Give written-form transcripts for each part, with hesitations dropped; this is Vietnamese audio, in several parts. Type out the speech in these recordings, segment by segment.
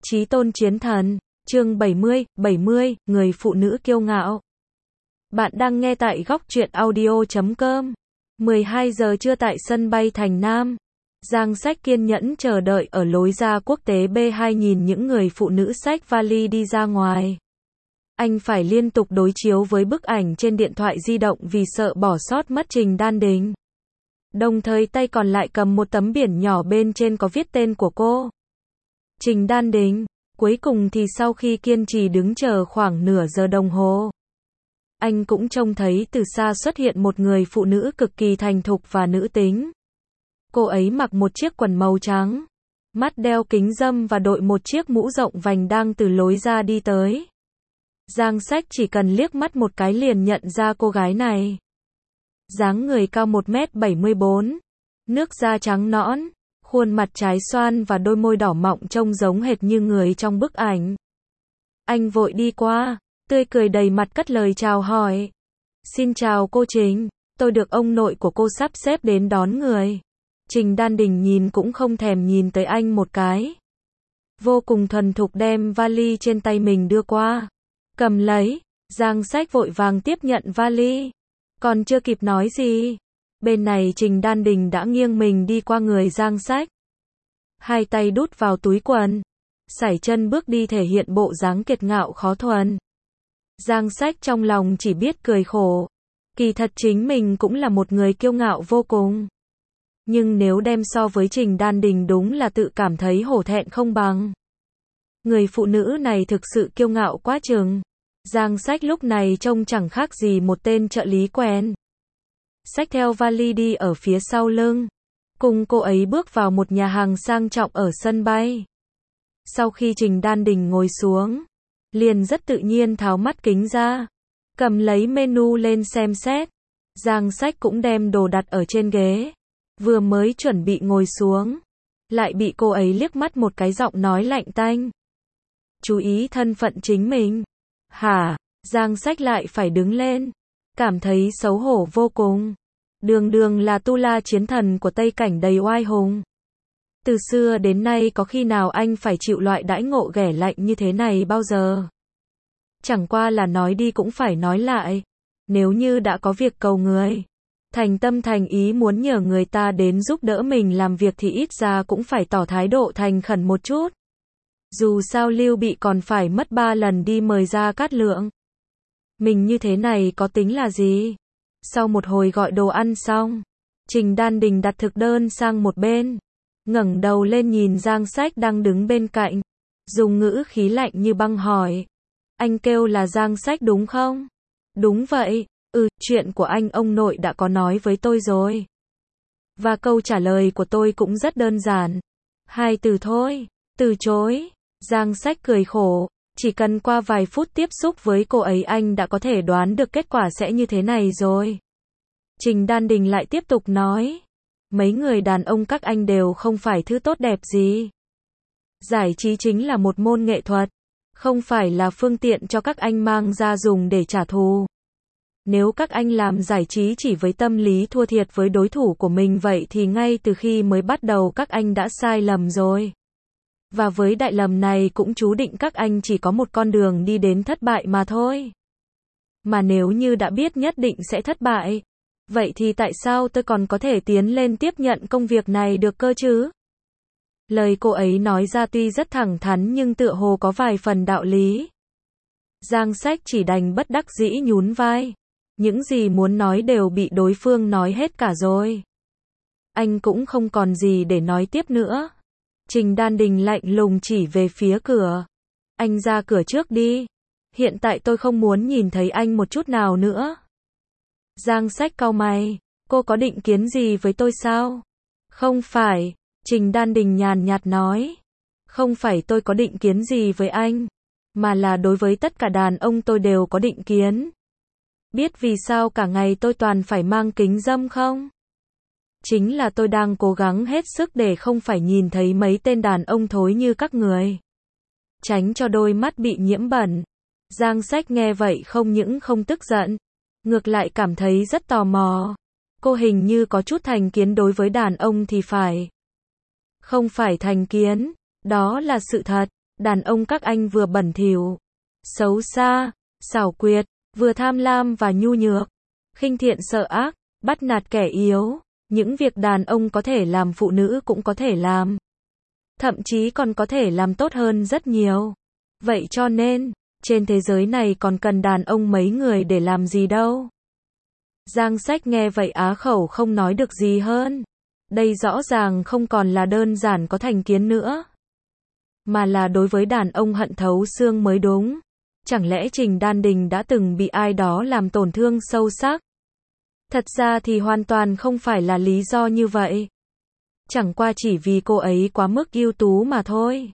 Chí tôn chiến thần, chương 70, người phụ nữ kiêu ngạo. Bạn đang nghe tại góc truyện audio.com. 12 giờ trưa tại sân bay Thành Nam. Giang Sách kiên nhẫn chờ đợi ở lối ra quốc tế B2 nhìn những người phụ nữ xách vali đi ra ngoài. Anh phải liên tục đối chiếu với bức ảnh trên điện thoại di động vì sợ bỏ sót mất Trình Đan Đình. Đồng thời tay còn lại cầm một tấm biển nhỏ bên trên có viết tên của cô. Trình Đan Đình. Cuối cùng thì sau khi kiên trì đứng chờ khoảng nửa giờ đồng hồ, anh cũng trông thấy từ xa xuất hiện một người phụ nữ cực kỳ thành thục và nữ tính. Cô ấy mặc một chiếc quần màu trắng, mắt đeo kính râm và đội một chiếc mũ rộng vành đang từ lối ra đi tới. Giang Sách chỉ cần liếc mắt một cái liền nhận ra cô gái này. Dáng người cao 1m74, nước da trắng nõn, khuôn mặt trái xoan và đôi môi đỏ mọng trông giống hệt như người trong bức ảnh. Anh vội đi qua, tươi cười đầy mặt cất lời chào hỏi. Xin chào cô Trình, tôi được ông nội của cô sắp xếp đến đón người. Trình Đan Đình nhìn cũng không thèm nhìn tới anh một cái. Vô cùng thuần thục đem vali trên tay mình đưa qua. Cầm lấy, Giang Sách vội vàng tiếp nhận vali. Còn chưa kịp nói gì, bên này Trình Đan Đình đã nghiêng mình đi qua người Giang Sách. Hai tay đút vào túi quần, sải chân bước đi thể hiện bộ dáng kiệt ngạo khó thuần. Giang Sách trong lòng chỉ biết cười khổ. Kỳ thật chính mình cũng là một người kiêu ngạo vô cùng. Nhưng nếu đem so với Trình Đan Đình đúng là tự cảm thấy hổ thẹn không bằng. Người phụ nữ này thực sự kiêu ngạo quá chừng. Giang Sách lúc này trông chẳng khác gì một tên trợ lý quen. Xách theo vali đi ở phía sau lưng. Cùng cô ấy bước vào một nhà hàng sang trọng ở sân bay. Sau khi Trình Đan Đình ngồi xuống, liền rất tự nhiên tháo mắt kính ra, cầm lấy menu lên xem xét. Giang Sách cũng đem đồ đặt ở trên ghế. Vừa mới chuẩn bị ngồi xuống, lại bị cô ấy liếc mắt một cái giọng nói lạnh tanh. Chú ý thân phận chính mình. Hả? Giang Sách lại phải đứng lên. Cảm thấy xấu hổ vô cùng. Đường đường là tu la chiến thần của Tây Cảnh đầy oai hùng. Từ xưa đến nay có khi nào anh phải chịu loại đãi ngộ ghẻ lạnh như thế này bao giờ? Chẳng qua là nói đi cũng phải nói lại. Nếu như đã có việc cầu người, thành tâm thành ý muốn nhờ người ta đến giúp đỡ mình làm việc thì ít ra cũng phải tỏ thái độ thành khẩn một chút. Dù sao Lưu Bị còn phải mất 3 lần đi mời Gia Cát Lượng. Mình như thế này có tính là gì? Sau một hồi gọi đồ ăn xong, Trình Đan Đình đặt thực đơn sang một bên, ngẩng đầu lên nhìn Giang Sách đang đứng bên cạnh, dùng ngữ khí lạnh như băng hỏi. Anh kêu là Giang Sách đúng không? Đúng vậy, chuyện của anh ông nội đã có nói với tôi rồi. Và câu trả lời của tôi cũng rất đơn giản. 2 từ thôi, từ chối. Giang Sách cười khổ, chỉ cần qua vài phút tiếp xúc với cô ấy anh đã có thể đoán được kết quả sẽ như thế này rồi. Trình Đan Đình lại tiếp tục nói. Mấy người đàn ông các anh đều không phải thứ tốt đẹp gì. Giải trí chính là một môn nghệ thuật, không phải là phương tiện cho các anh mang ra dùng để trả thù. Nếu các anh làm giải trí chỉ với tâm lý thua thiệt với đối thủ của mình vậy thì ngay từ khi mới bắt đầu các anh đã sai lầm rồi. Và với đại lầm này cũng chú định các anh chỉ có một con đường đi đến thất bại mà thôi. Mà nếu như đã biết nhất định sẽ thất bại, vậy thì tại sao tôi còn có thể tiến lên tiếp nhận công việc này được cơ chứ? Lời cô ấy nói ra tuy rất thẳng thắn nhưng tựa hồ có vài phần đạo lý. Giang Sách chỉ đành bất đắc dĩ nhún vai. Những gì muốn nói đều bị đối phương nói hết cả rồi. Anh cũng không còn gì để nói tiếp nữa. Trình Đan Đình lạnh lùng chỉ về phía cửa. Anh ra cửa trước đi. Hiện tại tôi không muốn nhìn thấy anh một chút nào nữa. Giang Sách cau mày. Cô có định kiến gì với tôi sao? Không phải. Trình Đan Đình nhàn nhạt nói. Không phải tôi có định kiến gì với anh, mà là đối với tất cả đàn ông tôi đều có định kiến. Biết vì sao cả ngày tôi toàn phải mang kính râm không? Chính là tôi đang cố gắng hết sức để không phải nhìn thấy mấy tên đàn ông thối như các người. Tránh cho đôi mắt bị nhiễm bẩn. Giang Sách nghe vậy không những không tức giận, ngược lại cảm thấy rất tò mò. Cô hình như có chút thành kiến đối với đàn ông thì phải. Không phải thành kiến, đó là sự thật. Đàn ông các anh vừa bẩn thỉu, xấu xa, xảo quyệt, vừa tham lam và nhu nhược, khinh thiện sợ ác, bắt nạt kẻ yếu. Những việc đàn ông có thể làm phụ nữ cũng có thể làm. Thậm chí còn có thể làm tốt hơn rất nhiều. Vậy cho nên, trên thế giới này còn cần đàn ông mấy người để làm gì đâu. Giang Sách nghe vậy á khẩu không nói được gì hơn. Đây rõ ràng không còn là đơn giản có thành kiến nữa, mà là đối với đàn ông hận thấu xương mới đúng. Chẳng lẽ Trình Đan Đình đã từng bị ai đó làm tổn thương sâu sắc? Thật ra thì hoàn toàn không phải là lý do như vậy. Chẳng qua chỉ vì cô ấy quá mức ưu tú mà thôi.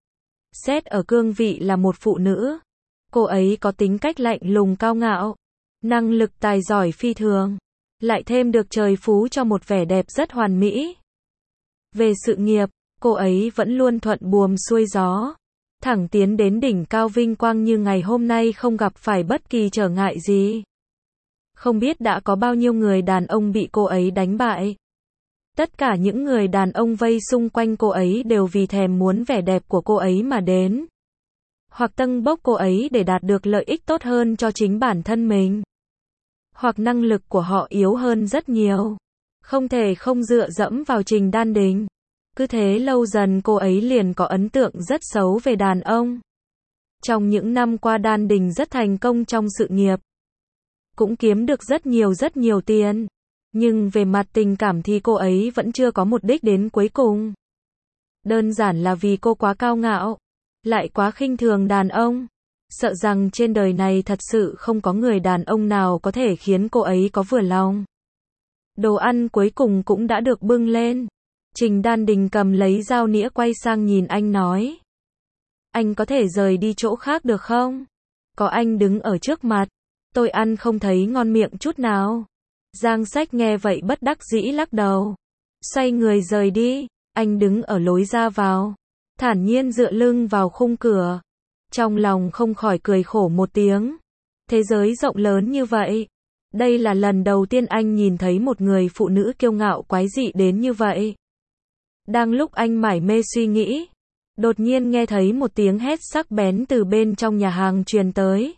Xét ở cương vị là một phụ nữ, cô ấy có tính cách lạnh lùng cao ngạo, năng lực tài giỏi phi thường, lại thêm được trời phú cho một vẻ đẹp rất hoàn mỹ. Về sự nghiệp, cô ấy vẫn luôn thuận buồm xuôi gió, thẳng tiến đến đỉnh cao vinh quang như ngày hôm nay không gặp phải bất kỳ trở ngại gì. Không biết đã có bao nhiêu người đàn ông bị cô ấy đánh bại. Tất cả những người đàn ông vây xung quanh cô ấy đều vì thèm muốn vẻ đẹp của cô ấy mà đến, hoặc tâng bốc cô ấy để đạt được lợi ích tốt hơn cho chính bản thân mình, hoặc năng lực của họ yếu hơn rất nhiều, không thể không dựa dẫm vào Trình Đan Đình. Cứ thế lâu dần cô ấy liền có ấn tượng rất xấu về đàn ông. Trong những năm qua Đan Đình rất thành công trong sự nghiệp, cũng kiếm được rất nhiều tiền. Nhưng về mặt tình cảm thì cô ấy vẫn chưa có một đích đến cuối cùng. Đơn giản là vì cô quá cao ngạo, lại quá khinh thường đàn ông. Sợ rằng trên đời này thật sự không có người đàn ông nào có thể khiến cô ấy có vừa lòng. Đồ ăn cuối cùng cũng đã được bưng lên. Trình Đan Đình cầm lấy dao nĩa quay sang nhìn anh nói. Anh có thể rời đi chỗ khác được không? Có anh đứng ở trước mặt, tôi ăn không thấy ngon miệng chút nào. Giang Sách nghe vậy bất đắc dĩ lắc đầu. Xoay người rời đi, anh đứng ở lối ra vào, thản nhiên dựa lưng vào khung cửa. Trong lòng không khỏi cười khổ một tiếng. Thế giới rộng lớn như vậy. Đây là lần đầu tiên anh nhìn thấy một người phụ nữ kiêu ngạo quái dị đến như vậy. Đang lúc anh mải mê suy nghĩ, đột nhiên nghe thấy một tiếng hét sắc bén từ bên trong nhà hàng truyền tới.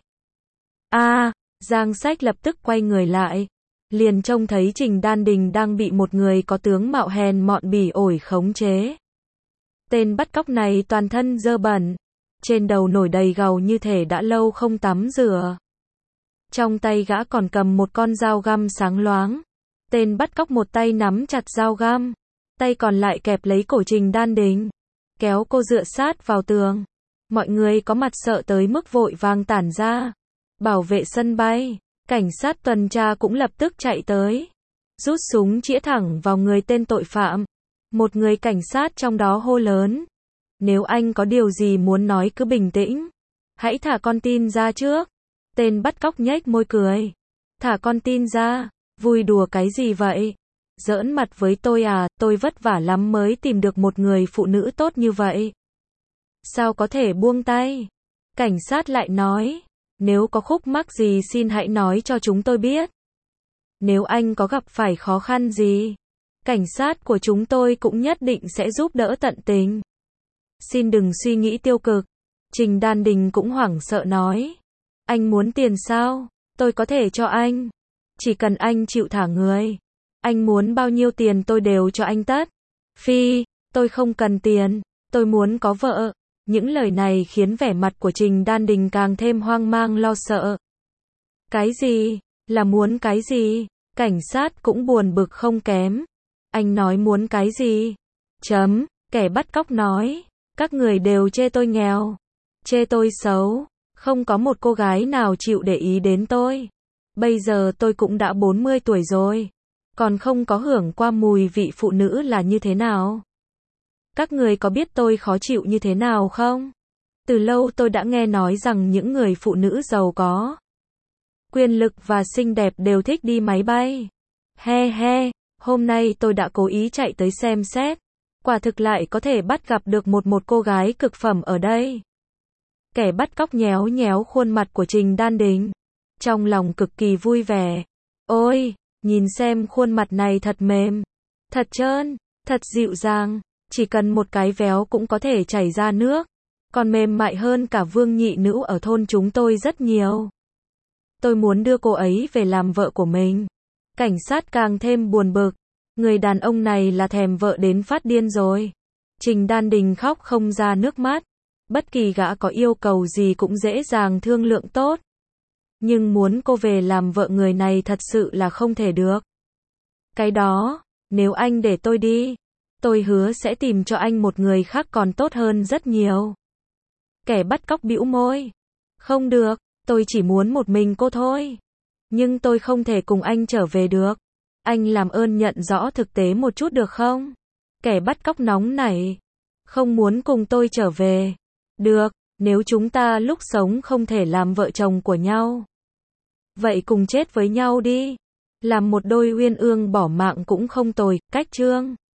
Giang Sách lập tức quay người lại, liền trông thấy Trình Đan Đình đang bị một người có tướng mạo hèn mọn bỉ ổi khống chế. Tên bắt cóc này toàn thân dơ bẩn, trên đầu nổi đầy gầu như thể đã lâu không tắm rửa. Trong tay gã còn cầm một con dao găm sáng loáng. Tên bắt cóc một tay nắm chặt dao găm, tay còn lại kẹp lấy cổ Trình Đan Đình, kéo cô dựa sát vào tường. Mọi người có mặt sợ tới mức vội vàng tản ra. Bảo vệ sân bay, cảnh sát tuần tra cũng lập tức chạy tới, rút súng chĩa thẳng vào người tên tội phạm. Một người cảnh sát trong đó hô lớn. Nếu anh có điều gì muốn nói cứ bình tĩnh. Hãy thả con tin ra trước. Tên bắt cóc nhếch môi cười. Thả con tin ra, vui đùa cái gì vậy? Giỡn mặt với tôi à, tôi vất vả lắm mới tìm được một người phụ nữ tốt như vậy. Sao có thể buông tay? Cảnh sát lại nói. Nếu có khúc mắc gì xin hãy nói cho chúng tôi biết. Nếu anh có gặp phải khó khăn gì, cảnh sát của chúng tôi cũng nhất định sẽ giúp đỡ tận tình. Xin đừng suy nghĩ tiêu cực. Trình Đan Đình cũng hoảng sợ nói. Anh muốn tiền sao? Tôi có thể cho anh. Chỉ cần anh chịu thả người. Anh muốn bao nhiêu tiền tôi đều cho anh tất. Phi, tôi không cần tiền. Tôi muốn có vợ. Những lời này khiến vẻ mặt của Trình Đan Đình càng thêm hoang mang lo sợ. Cái gì? Là muốn cái gì? Cảnh sát cũng buồn bực không kém. Anh nói muốn cái gì? Kẻ bắt cóc nói. Các người đều chê tôi nghèo, chê tôi xấu, không có một cô gái nào chịu để ý đến tôi. Bây giờ tôi cũng đã 40 tuổi rồi, còn không có hưởng qua mùi vị phụ nữ là như thế nào. Các người có biết tôi khó chịu như thế nào không? Từ lâu tôi đã nghe nói rằng những người phụ nữ giàu có quyền lực và xinh đẹp đều thích đi máy bay. Hôm nay tôi đã cố ý chạy tới xem xét. Quả thực lại có thể bắt gặp được một cô gái cực phẩm ở đây. Kẻ bắt cóc nhéo nhéo khuôn mặt của Trình Đan Đình, trong lòng cực kỳ vui vẻ. Ôi, nhìn xem khuôn mặt này thật mềm, thật trơn, thật dịu dàng, chỉ cần một cái véo cũng có thể chảy ra nước. còn mềm mại hơn cả Vương nhị nữ ở thôn chúng tôi rất nhiều. Tôi muốn đưa cô ấy về làm vợ của mình. Cảnh sát càng thêm buồn bực. Người đàn ông này là thèm vợ đến phát điên rồi. Trình Đan Đình khóc không ra nước mắt. Bất kỳ gã có yêu cầu gì cũng dễ dàng thương lượng tốt. Nhưng muốn cô về làm vợ người này thật sự là không thể được. Cái đó, nếu anh để tôi đi, tôi hứa sẽ tìm cho anh một người khác còn tốt hơn rất nhiều. Kẻ bắt cóc bĩu môi. Không được, tôi chỉ muốn một mình cô thôi. Nhưng tôi không thể cùng anh trở về được. Anh làm ơn nhận rõ thực tế một chút được không? Kẻ bắt cóc nóng nảy. Không muốn cùng tôi trở về. Được, nếu chúng ta lúc sống không thể làm vợ chồng của nhau. Vậy cùng chết với nhau đi. Làm một đôi uyên ương bỏ mạng cũng không tồi, cách Trương